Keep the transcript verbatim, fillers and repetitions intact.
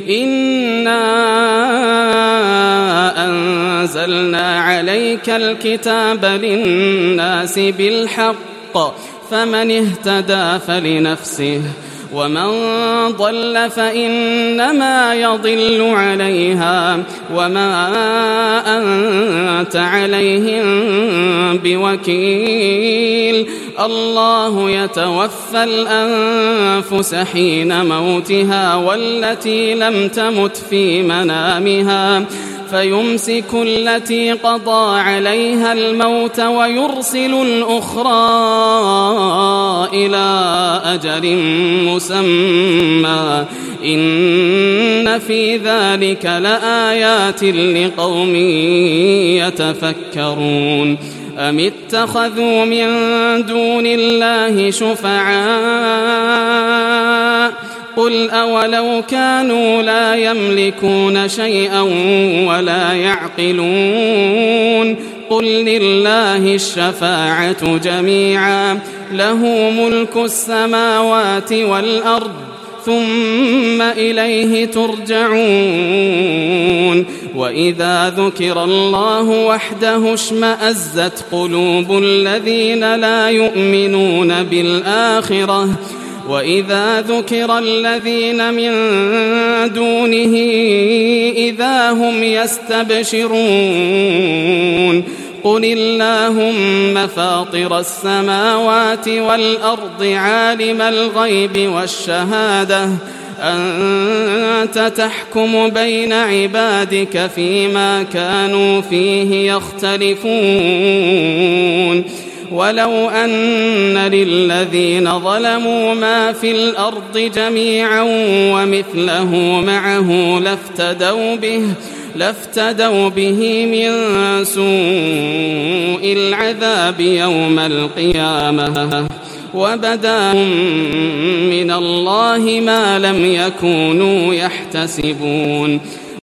إنا أنزلنا عليك الكتاب للناس بالحق فمن اهتدى فلنفسه ومن ضل فإنما يضل عليها وما أنت عليهم بوكيل. الله يتوفى الأنفس حين موتها والتي لم تمت في منامها فيمسك التي قضى عليها الموت ويرسل الأخرى إلى أجل مسمى إن في ذلك لآيات لقوم يتفكرون. أم اتخذوا من دون الله شفعاء قل أولو كانوا لا يملكون شيئا ولا يعقلون قل لله الشفاعة جميعا له ملك السماوات والأرض ثم إليه ترجعون. وإذا ذكر الله وحده اشمأزت قلوب الذين لا يؤمنون بالآخرة وإذا ذكر الذين من دونه إذا هم يستبشرون. قل اللهم فاطر السماوات والأرض عالم الغيب والشهادة أنت تحكم بين عبادك فيما كانوا فيه يختلفون. ولو أن للذين ظلموا ما في الأرض جميعا ومثله معه لافتدوا به لافتدوا به من سوء العذاب يوم القيامة وبدا من الله ما لم يكونوا يحتسبون.